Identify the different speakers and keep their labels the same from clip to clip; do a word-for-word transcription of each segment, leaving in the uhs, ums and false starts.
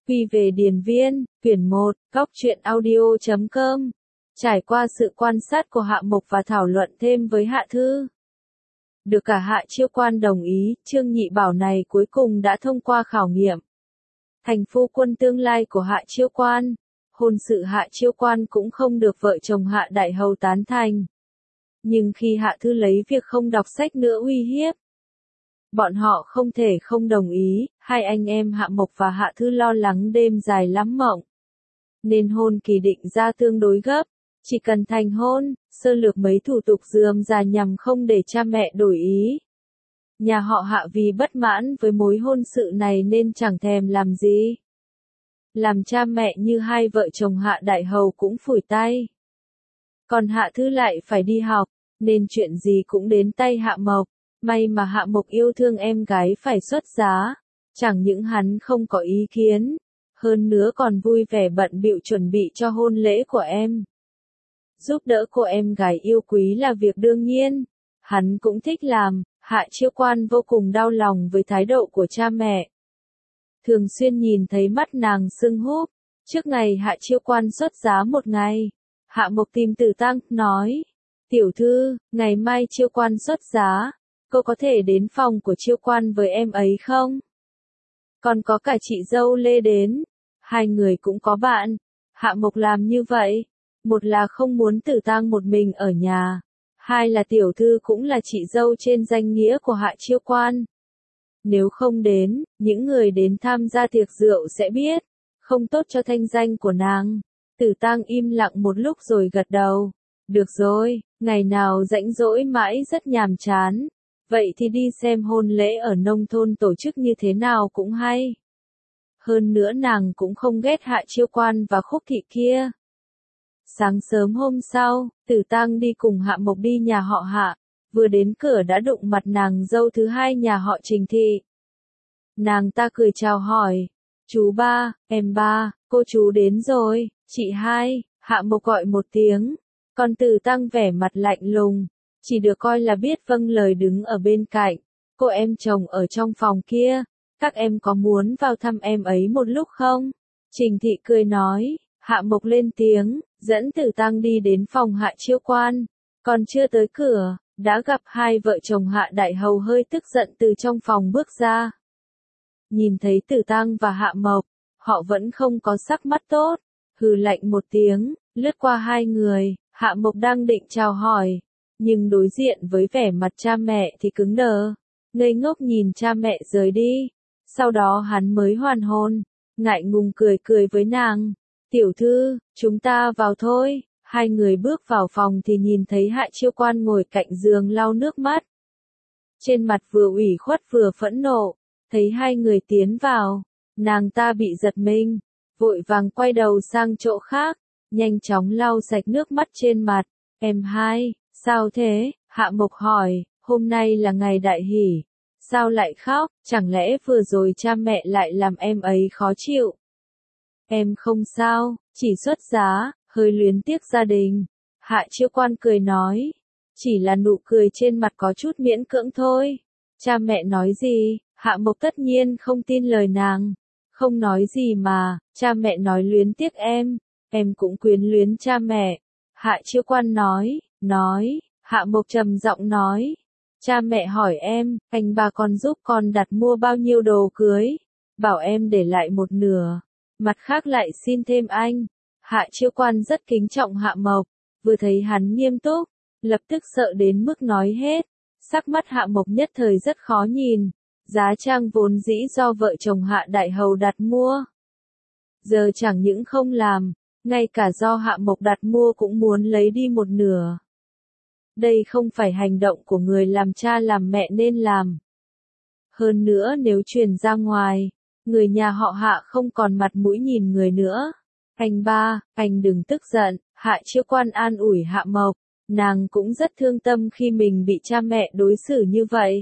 Speaker 1: Quy về điền viên, quyển một, góc truyện audio chấm com. Trải qua sự quan sát của Hạ Mộc và thảo luận thêm với Hạ Thư, được cả Hạ Chiêu Quan đồng ý, Trương Nhị Bảo này cuối cùng đã thông qua khảo nghiệm. Thành phu quân tương lai của Hạ Chiêu Quan, hôn sự Hạ Chiêu Quan cũng không được vợ chồng Hạ Đại Hầu tán thành. Nhưng khi Hạ Thư lấy việc không đọc sách nữa uy hiếp, bọn họ không thể không đồng ý, hai anh em Hạ Mộc và Hạ Thư lo lắng đêm dài lắm mộng. Nên hôn kỳ định ra tương đối gấp, chỉ cần thành hôn, sơ lược mấy thủ tục rườm rà nhằm không để cha mẹ đổi ý. Nhà họ Hạ vì bất mãn với mối hôn sự này nên chẳng thèm làm gì. Làm cha mẹ như hai vợ chồng Hạ Đại Hầu cũng phủi tay. Còn Hạ Thư lại phải đi học, nên chuyện gì cũng đến tay Hạ Mộc. May mà Hạ Mộc yêu thương em gái phải xuất giá, chẳng những hắn không có ý kiến, hơn nữa còn vui vẻ bận bịu chuẩn bị cho hôn lễ của em. Giúp đỡ cô em gái yêu quý là việc đương nhiên, hắn cũng thích làm. Hạ Chiêu Quan vô cùng đau lòng với thái độ của cha mẹ. Thường xuyên nhìn thấy mắt nàng sưng húp, trước ngày Hạ Chiêu Quan xuất giá một ngày, Hạ Mộc tìm Tử Tăng, nói, tiểu thư, ngày mai Chiêu Quan xuất giá, cô có thể đến phòng của Chiêu Quan với em ấy không? Còn có cả chị dâu Lê đến, hai người cũng có bạn. Hạ Mộc làm như vậy, một là không muốn Tử Tăng một mình ở nhà, hai là tiểu thư cũng là chị dâu trên danh nghĩa của Hạ Chiêu Quan. Nếu không đến, những người đến tham gia tiệc rượu sẽ biết, không tốt cho thanh danh của nàng. Tử Tăng im lặng một lúc rồi gật đầu. Được rồi, ngày nào rảnh rỗi mãi rất nhàm chán. Vậy thì đi xem hôn lễ ở nông thôn tổ chức như thế nào cũng hay. Hơn nữa nàng cũng không ghét Hạ Chiêu Quan và Khúc Thị kia. Sáng sớm hôm sau, Tử Tăng đi cùng Hạ Mộc đi nhà họ Hạ, vừa đến cửa đã đụng mặt nàng dâu thứ hai nhà họ Trình Thị. Nàng ta cười chào hỏi, chú ba, em ba, cô chú đến rồi, chị hai. Hạ Mộc gọi một tiếng, còn Tử Tăng vẻ mặt lạnh lùng, chỉ được coi là biết vâng lời đứng ở bên cạnh. Cô em chồng ở trong phòng kia, các em có muốn vào thăm em ấy một lúc không? Trình Thị cười nói. Hạ Mộc lên tiếng, dẫn Tử Tăng đi đến phòng Hạ Chiêu Quan. Còn chưa tới cửa, đã gặp hai vợ chồng Hạ Đại Hầu hơi tức giận từ trong phòng bước ra. Nhìn thấy Tử Tăng và Hạ Mộc, họ vẫn không có sắc mắt tốt, hừ lạnh một tiếng, lướt qua hai người. Hạ Mộc đang định chào hỏi, nhưng đối diện với vẻ mặt cha mẹ thì cứng đờ, ngây ngốc nhìn cha mẹ rời đi. Sau đó hắn mới hoàn hồn, ngại ngùng cười cười với nàng. Tiểu thư, chúng ta vào thôi. Hai người bước vào phòng thì nhìn thấy Hạ Chiêu Quan ngồi cạnh giường lau nước mắt. Trên mặt vừa ủy khuất vừa phẫn nộ, thấy hai người tiến vào, nàng ta bị giật mình, vội vàng quay đầu sang chỗ khác, nhanh chóng lau sạch nước mắt trên mặt. Em hai, sao thế? Hạ Mộc hỏi, hôm nay là ngày đại hỷ, sao lại khóc, chẳng lẽ vừa rồi cha mẹ lại làm em ấy khó chịu? Em không sao, chỉ xuất giá, hơi luyến tiếc gia đình. Hạ Chiêu Quan cười nói, chỉ là nụ cười trên mặt có chút miễn cưỡng thôi. Cha mẹ nói gì? Hạ Mộc tất nhiên không tin lời nàng. Không nói gì mà, cha mẹ nói luyến tiếc em, em cũng quyến luyến cha mẹ. Hạ Chiêu Quan nói, nói, Hạ Mộc trầm giọng nói, cha mẹ hỏi em, anh bà con giúp con đặt mua bao nhiêu đồ cưới, bảo em để lại một nửa, mặt khác lại xin thêm anh. Hạ Chiêu Quan rất kính trọng Hạ Mộc, vừa thấy hắn nghiêm túc, lập tức sợ đến mức nói hết. Sắc mắt Hạ Mộc nhất thời rất khó nhìn, giá trang vốn dĩ do vợ chồng Hạ Đại Hầu đặt mua, giờ chẳng những không làm, ngay cả do Hạ Mộc đặt mua cũng muốn lấy đi một nửa. Đây không phải hành động của người làm cha làm mẹ nên làm. Hơn nữa nếu truyền ra ngoài, người nhà họ Hạ không còn mặt mũi nhìn người nữa. Anh ba, anh đừng tức giận. Hạ Chiêu Quan an ủi Hạ Mộc, nàng cũng rất thương tâm khi mình bị cha mẹ đối xử như vậy.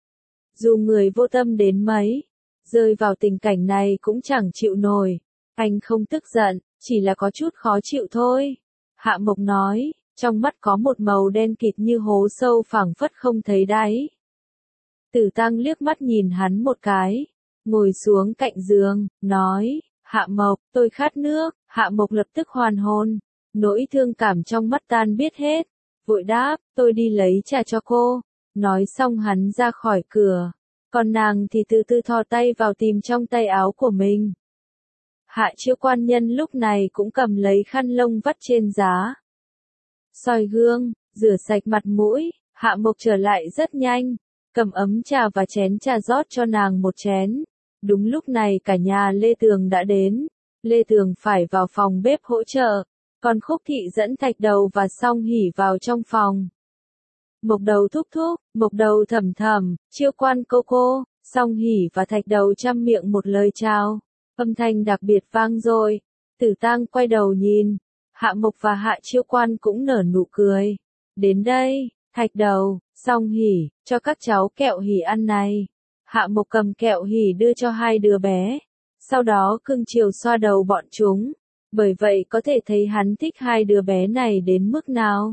Speaker 1: Dù người vô tâm đến mấy, rơi vào tình cảnh này cũng chẳng chịu nổi. Anh không tức giận, chỉ là có chút khó chịu thôi. Hạ Mộc nói, trong mắt có một màu đen kịt như hố sâu phảng phất không thấy đáy. Tử Tăng liếc mắt nhìn hắn một cái, ngồi xuống cạnh giường, nói, Hạ Mộc, tôi khát nước. Hạ Mộc lập tức hoàn hồn, nỗi thương cảm trong mắt tan biết hết, vội đáp, tôi đi lấy trà cho cô. Nói xong hắn ra khỏi cửa, còn nàng thì từ từ thò tay vào tìm trong tay áo của mình. Hạ Chiêu Quan nhân lúc này cũng cầm lấy khăn lông vắt trên giá. Soi gương, rửa sạch mặt mũi, Hạ Mộc trở lại rất nhanh, cầm ấm trà và chén trà rót cho nàng một chén. Đúng lúc này cả nhà Lê Tường đã đến, Lê Tường phải vào phòng bếp hỗ trợ, còn Khúc Thị dẫn Thạch Đầu và Song Hỉ vào trong phòng. Mộc Đầu thúc thúc, Mộc Đầu thầm thầm, Chiêu Quan cô cô, Song Hỉ và Thạch Đầu chăm miệng một lời chào, âm thanh đặc biệt vang dội. Tử Tang quay đầu nhìn, Hạ Mộc và Hạ Chiêu Quan cũng nở nụ cười. Đến đây, Thạch Đầu, Song Hỉ, cho các cháu kẹo hỉ ăn này. Hạ Mộc cầm kẹo hỉ đưa cho hai đứa bé, sau đó cưng chiều xoa đầu bọn chúng, bởi vậy có thể thấy hắn thích hai đứa bé này đến mức nào.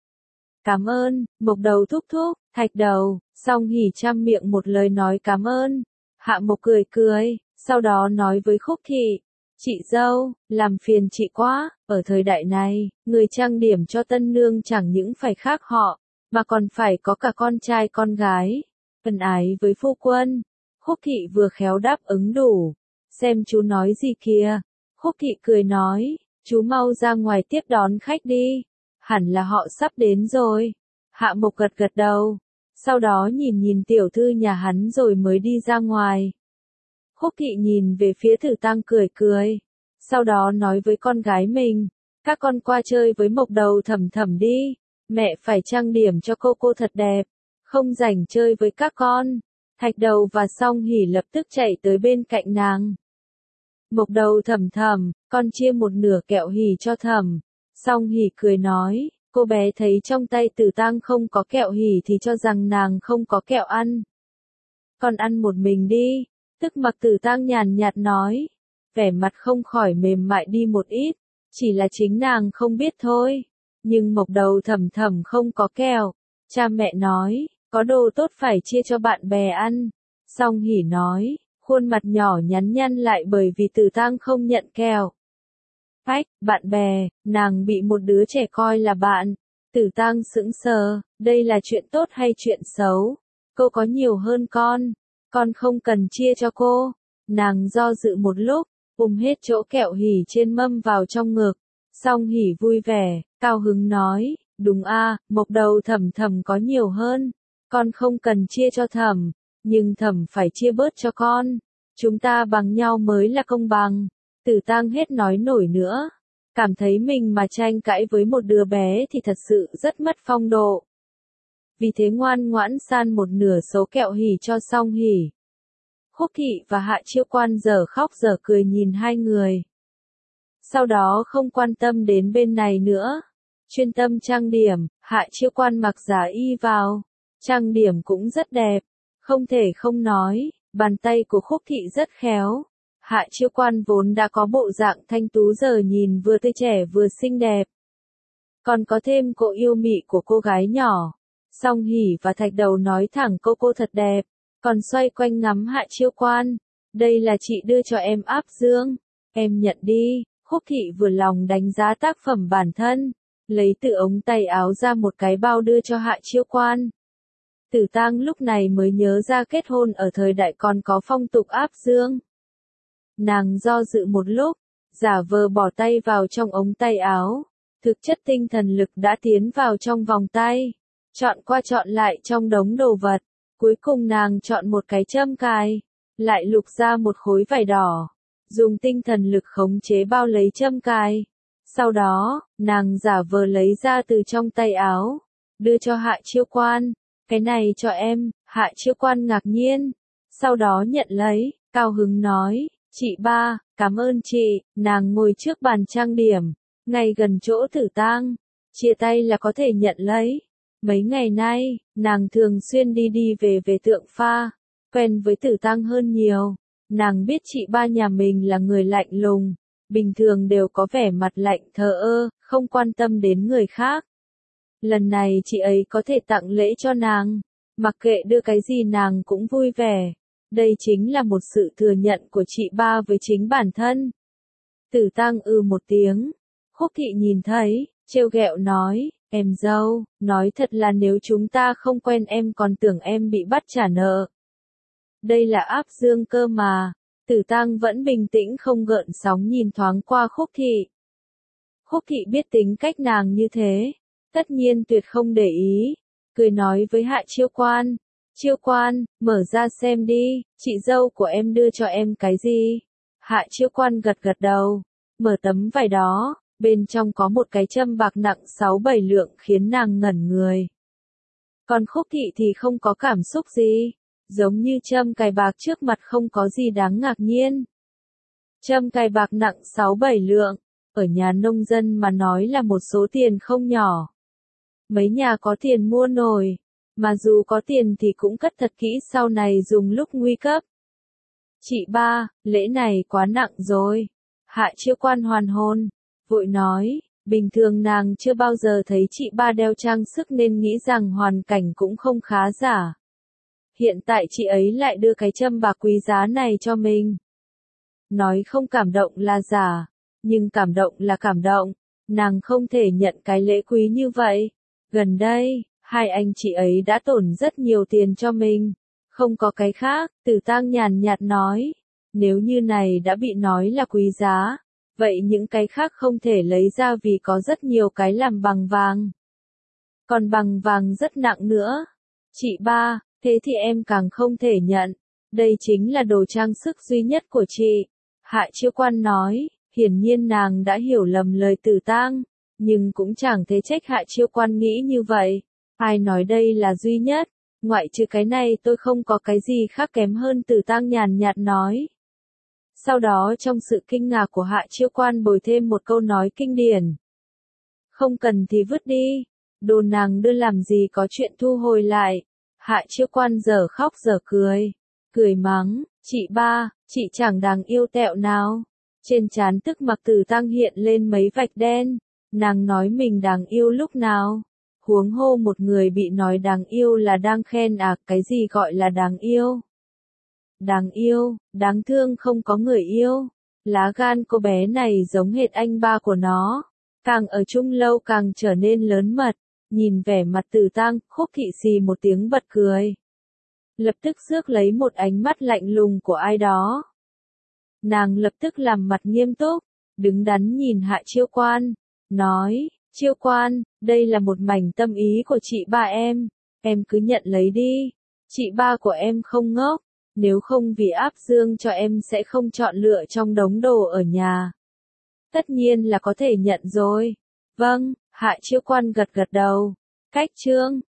Speaker 1: Cảm ơn, Mộc Đầu thúc thúc, Thạch Đầu, Song Hỉ chăm miệng một lời nói cảm ơn. Hạ Mộc cười cười, sau đó nói với Khúc Thị, chị dâu, làm phiền chị quá, ở thời đại này, người trang điểm cho tân nương chẳng những phải khác họ, mà còn phải có cả con trai con gái. Ân ái với phu quân. Khúc Thị vừa khéo đáp ứng đủ. Xem chú nói gì kìa. Khúc Thị cười nói, chú mau ra ngoài tiếp đón khách đi. Hẳn là họ sắp đến rồi. Hạ Mộc gật gật đầu. Sau đó nhìn nhìn tiểu thư nhà hắn rồi mới đi ra ngoài. Khúc Thị nhìn về phía Tử Tang cười cười. Sau đó nói với con gái mình, các con qua chơi với Mộc Đầu Thầm Thầm đi. Mẹ phải trang điểm cho cô cô thật đẹp. Không rảnh chơi với các con. Thạch Đầu và Song Hỉ lập tức chạy tới bên cạnh nàng. Mộc Đầu Thầm Thầm, con chia một nửa kẹo hỉ cho Thầm. Song Hỉ cười nói, cô bé thấy trong tay Tử Tang không có kẹo hỉ thì cho rằng nàng không có kẹo ăn. Con ăn một mình đi. Tức Mặc Tử Tang nhàn nhạt nói, vẻ mặt không khỏi mềm mại đi một ít, chỉ là chính nàng không biết thôi. Nhưng Mộc Đầu Thầm Thầm không có kẹo. Cha mẹ nói, có đồ tốt phải chia cho bạn bè ăn. Song Hỉ nói, khuôn mặt nhỏ nhắn nhăn lại bởi vì Tử Tang không nhận kẹo. Ách, bạn bè, nàng bị một đứa trẻ coi là bạn. Tử Tang sững sờ, đây là chuyện tốt hay chuyện xấu? Cô có nhiều hơn con, con không cần chia cho cô. Nàng do dự một lúc, ôm hết chỗ kẹo hỉ trên mâm vào trong ngực. Song Hỉ vui vẻ, cao hứng nói, đúng a, Mộc Đầu Thầm Thầm có nhiều hơn, con không cần chia cho Thầm, nhưng Thầm phải chia bớt cho con, chúng ta bằng nhau mới là công bằng. Tử Tang hết nói nổi nữa, cảm thấy mình mà tranh cãi với một đứa bé thì thật sự rất mất phong độ. Vì thế ngoan ngoãn san một nửa số kẹo hỉ cho Song Hỉ. Khúc Thị và Hạ Chiêu Quan giờ khóc giờ cười nhìn hai người. Sau đó không quan tâm đến bên này nữa. Chuyên tâm trang điểm, Hạ Chiêu Quan mặc giả y vào. Trang điểm cũng rất đẹp. Không thể không nói, bàn tay của Khúc Thị rất khéo. Hạ Chiêu Quan vốn đã có bộ dạng thanh tú giờ nhìn vừa tươi trẻ vừa xinh đẹp. Còn có thêm cỗ yêu mị của cô gái nhỏ. Song Hỉ và Thạch Đầu nói thẳng cô cô thật đẹp. Còn xoay quanh ngắm Hạ Chiêu Quan. Đây là chị đưa cho em áp dương. Em nhận đi. Khúc Thị vừa lòng đánh giá tác phẩm bản thân. Lấy từ ống tay áo ra một cái bao đưa cho Hạ Chiêu Quan. Tử Tang lúc này mới nhớ ra kết hôn ở thời đại còn có phong tục áp dương. Nàng do dự một lúc, giả vờ bỏ tay vào trong ống tay áo. Thực chất tinh thần lực đã tiến vào trong vòng tay. Chọn qua chọn lại trong đống đồ vật. Cuối cùng nàng chọn một cái châm cài. Lại lục ra một khối vải đỏ. Dùng tinh thần lực khống chế bao lấy châm cài. Sau đó, nàng giả vờ lấy ra từ trong tay áo. Đưa cho Hạ Chiêu Quan. Cái này cho em. Hạ Chiêu Quan ngạc nhiên. Sau đó nhận lấy, cao hứng nói. Chị ba, cảm ơn chị. Nàng ngồi trước bàn trang điểm. Ngay gần chỗ Tử Tang. Chia tay là có thể nhận lấy. Mấy ngày nay, nàng thường xuyên đi đi về về Tượng Pha. Quen với Tử Tang hơn nhiều. Nàng biết chị ba nhà mình là người lạnh lùng. Bình thường đều có vẻ mặt lạnh thờ ơ, không quan tâm đến người khác. Lần này chị ấy có thể tặng lễ cho nàng. Mặc kệ đưa cái gì nàng cũng vui vẻ. Đây chính là một sự thừa nhận của chị ba với chính bản thân. Tử Tăng ư một tiếng. Khúc thị nhìn thấy, trêu ghẹo nói, em dâu, nói thật là nếu chúng ta không quen em còn tưởng em bị bắt trả nợ. Đây là áp dương cơ mà. Tử Tăng vẫn bình tĩnh không gợn sóng nhìn thoáng qua Khúc thị. Khúc thị biết tính cách nàng như thế, tất nhiên tuyệt không để ý, cười nói với Hạ Chiêu Quan, Chiêu Quan, mở ra xem đi, chị dâu của em đưa cho em cái gì? Hạ Chiêu Quan gật gật đầu, mở tấm vải đó, bên trong có một cái châm bạc nặng sáu bảy lượng khiến nàng ngẩn người. Còn Khúc thị thì không có cảm xúc gì, giống như châm cài bạc trước mặt không có gì đáng ngạc nhiên. Châm cài bạc nặng sáu bảy lượng, ở nhà nông dân mà nói là một số tiền không nhỏ. Mấy nhà có tiền mua nổi, mà dù có tiền thì cũng cất thật kỹ sau này dùng lúc nguy cấp. Chị ba, lễ này quá nặng rồi. Hạ Chiêu Quan hoàn hồn, vội nói, bình thường nàng chưa bao giờ thấy chị ba đeo trang sức nên nghĩ rằng hoàn cảnh cũng không khá giả. Hiện tại chị ấy lại đưa cái châm bạc quý giá này cho mình. Nói không cảm động là giả, nhưng cảm động là cảm động, nàng không thể nhận cái lễ quý như vậy. Gần đây, hai anh chị ấy đã tổn rất nhiều tiền cho mình, không có cái khác, Tử Tăng nhàn nhạt nói, nếu như này đã bị nói là quý giá, vậy những cái khác không thể lấy ra vì có rất nhiều cái làm bằng vàng. Còn bằng vàng rất nặng nữa. Chị ba, thế thì em càng không thể nhận, đây chính là đồ trang sức duy nhất của chị. Hạ Chiêu Quan nói, hiển nhiên nàng đã hiểu lầm lời Tử Tăng, nhưng cũng chẳng thể trách Hạ Chiêu Quan nghĩ như vậy. Ai nói đây là duy nhất, ngoại trừ cái này tôi không có cái gì khác kém hơn, Tử Tăng nhàn nhạt nói. Sau đó trong sự kinh ngạc của Hạ Chiêu Quan bồi thêm một câu nói kinh điển. Không cần thì vứt đi, đồ nàng đưa làm gì có chuyện thu hồi lại. Hạ Chiêu Quan giờ khóc giờ cười, cười mắng, chị ba, chị chẳng đáng yêu tẹo nào. Trên trán Tức Mặc Tử Tăng hiện lên mấy vạch đen, nàng nói mình đáng yêu lúc nào? Huống hô một người bị nói đáng yêu là đang khen à, cái gì gọi là đáng yêu? Đáng yêu, đáng thương không có người yêu. Lá gan cô bé này giống hệt anh ba của nó, càng ở chung lâu càng trở nên lớn mật. Nhìn vẻ mặt Tử Tăng, Khúc thị xì một tiếng bật cười. Lập tức rước lấy một ánh mắt lạnh lùng của ai đó. Nàng lập tức làm mặt nghiêm túc, đứng đắn nhìn Hạ Chiêu Quan, nói, Chiêu Quan, đây là một mảnh tâm ý của chị ba em, em cứ nhận lấy đi. Chị ba của em không ngốc, nếu không vì áp dương cho em sẽ không chọn lựa trong đống đồ ở nhà. Tất nhiên là có thể nhận rồi. Vâng, Hạ Chiêu Quan gật gật đầu. Cách chương